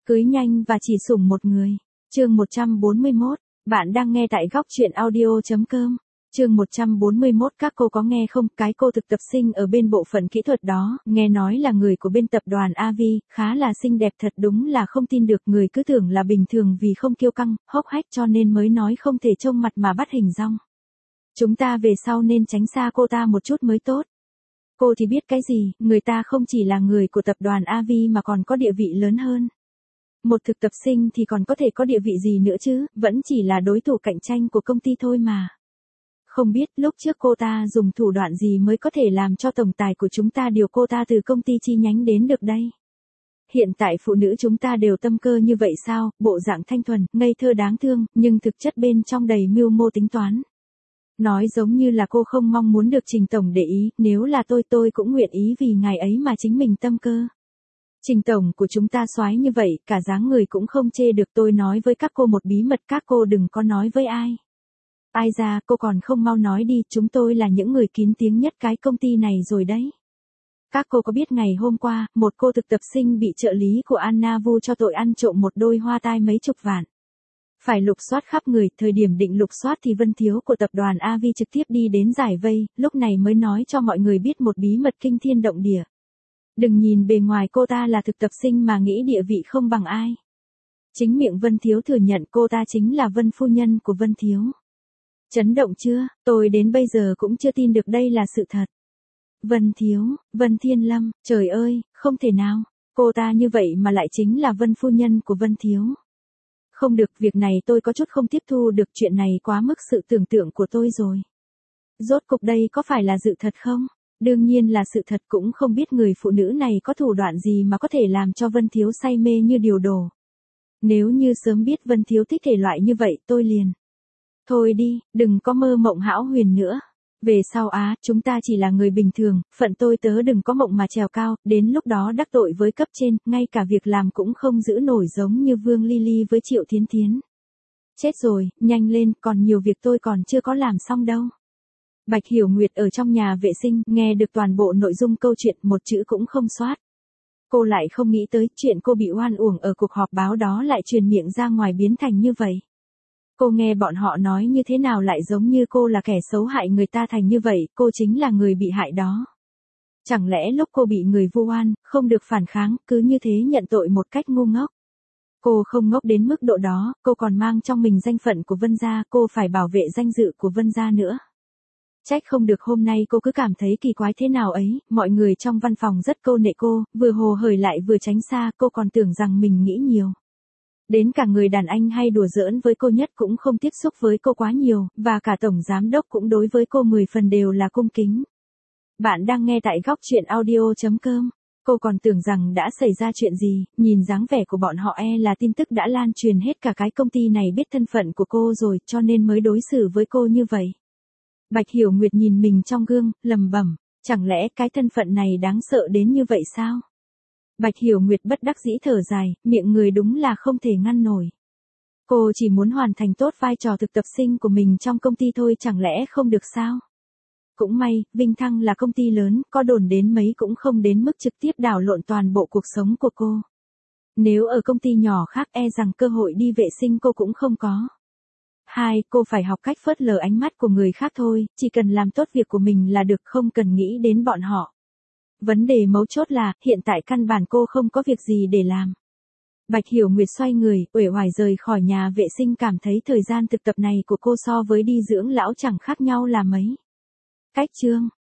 Cưới nhanh và chỉ sủng một người. Chương 141. Bạn đang nghe tại góc truyện audio.com. Chương 141. Các cô có nghe không? Cái cô thực tập sinh ở bên bộ phận kỹ thuật đó, nghe nói là người của bên tập đoàn AVI, khá là xinh đẹp, thật đúng là không tin được. Người cứ tưởng là bình thường vì không kiêu căng, hốc hách cho nên mới nói không thể trông mặt mà bắt hình dong. Chúng ta về sau nên tránh xa cô ta một chút mới tốt. Cô thì biết cái gì, người ta không chỉ là người của tập đoàn AVI mà còn có địa vị lớn hơn. Một thực tập sinh thì còn có thể có địa vị gì nữa chứ, vẫn chỉ là đối thủ cạnh tranh của công ty thôi mà. Không biết lúc trước cô ta dùng thủ đoạn gì mới có thể làm cho tổng tài của chúng ta điều cô ta từ công ty chi nhánh đến được đây. Hiện tại phụ nữ chúng ta đều tâm cơ như vậy sao, bộ dạng thanh thuần, ngây thơ đáng thương, nhưng thực chất bên trong đầy mưu mô tính toán. Nói giống như là cô không mong muốn được Trình tổng để ý, nếu là tôi cũng nguyện ý vì ngài ấy mà chính mình tâm cơ. Trình tổng của chúng ta soái như vậy, cả dáng người cũng không chê được. Tôi nói với các cô một bí mật, các cô đừng có nói với ai. Ai ra, cô còn không mau nói đi, chúng tôi là những người kín tiếng nhất cái công ty này rồi đấy. Các cô có biết ngày hôm qua, một cô thực tập sinh bị trợ lý của Anna Vu cho tội ăn trộm một đôi hoa tai mấy chục vạn. Phải lục soát khắp người, thời điểm định lục soát thì Vân Thiếu của tập đoàn AVI trực tiếp đi đến giải vây, lúc này mới nói cho mọi người biết một bí mật kinh thiên động địa. Đừng nhìn bề ngoài cô ta là thực tập sinh mà nghĩ địa vị không bằng ai. Chính miệng Vân Thiếu thừa nhận cô ta chính là Vân phu nhân của Vân Thiếu. Chấn động chưa? Tôi đến bây giờ cũng chưa tin được đây là sự thật. Vân Thiếu, Vân Thiên Lâm, trời ơi, không thể nào, cô ta như vậy mà lại chính là Vân phu nhân của Vân Thiếu. Không được, việc này tôi có chút không tiếp thu được, chuyện này quá mức sự tưởng tượng của tôi rồi. Rốt cục đây có phải là sự thật không? Đương nhiên là sự thật, cũng không biết người phụ nữ này có thủ đoạn gì mà có thể làm cho Vân Thiếu say mê như điều đồ. Nếu như sớm biết Vân Thiếu thích thể loại như vậy tôi liền. Thôi đi, đừng có mơ mộng hão huyền nữa. Về sau chúng ta chỉ là người bình thường, phận tôi tớ đừng có mộng mà trèo cao, đến lúc đó đắc tội với cấp trên, ngay cả việc làm cũng không giữ nổi giống như Vương Ly Ly với Triệu Thiến Thiến. Chết rồi, nhanh lên, còn nhiều việc tôi còn chưa có làm xong đâu. Bạch Hiểu Nguyệt ở trong nhà vệ sinh, nghe được toàn bộ nội dung câu chuyện, một chữ cũng không sót. Cô lại không nghĩ tới chuyện cô bị oan uổng ở cuộc họp báo đó lại truyền miệng ra ngoài biến thành như vậy. Cô nghe bọn họ nói như thế nào lại giống như cô là kẻ xấu hại người ta thành như vậy, cô chính là người bị hại đó. Chẳng lẽ lúc cô bị người vu oan, không được phản kháng, cứ như thế nhận tội một cách ngu ngốc. Cô không ngốc đến mức độ đó, cô còn mang trong mình danh phận của Vân gia, cô phải bảo vệ danh dự của Vân gia nữa. Trách không được hôm nay cô cứ cảm thấy kỳ quái thế nào ấy, mọi người trong văn phòng rất câu nệ cô, vừa hồ hởi lại vừa tránh xa, cô còn tưởng rằng mình nghĩ nhiều. Đến cả người đàn anh hay đùa giỡn với cô nhất cũng không tiếp xúc với cô quá nhiều, và cả tổng giám đốc cũng đối với cô 10 phần đều là cung kính. Bạn đang nghe tại góc truyện audio.com. Cô còn tưởng rằng đã xảy ra chuyện gì, nhìn dáng vẻ của bọn họ là tin tức đã lan truyền hết cả cái công ty này biết thân phận của cô rồi, cho nên mới đối xử với cô như vậy. Bạch Hiểu Nguyệt nhìn mình trong gương, lẩm bẩm, chẳng lẽ cái thân phận này đáng sợ đến như vậy sao? Bạch Hiểu Nguyệt bất đắc dĩ thở dài, miệng người đúng là không thể ngăn nổi. Cô chỉ muốn hoàn thành tốt vai trò thực tập sinh của mình trong công ty thôi, chẳng lẽ không được sao? Cũng may, Vinh Thăng là công ty lớn, có đồn đến mấy cũng không đến mức trực tiếp đảo lộn toàn bộ cuộc sống của cô. Nếu ở công ty nhỏ khác rằng cơ hội đi vệ sinh cô cũng không có. Cô phải học cách phớt lờ ánh mắt của người khác thôi, chỉ cần làm tốt việc của mình là được, không cần nghĩ đến bọn họ. Vấn đề mấu chốt là, hiện tại căn bản cô không có việc gì để làm. Bạch Hiểu Nguyệt xoay người, uể oải rời khỏi nhà vệ sinh, cảm thấy thời gian thực tập này của cô so với đi dưỡng lão chẳng khác nhau là mấy. Cách chương,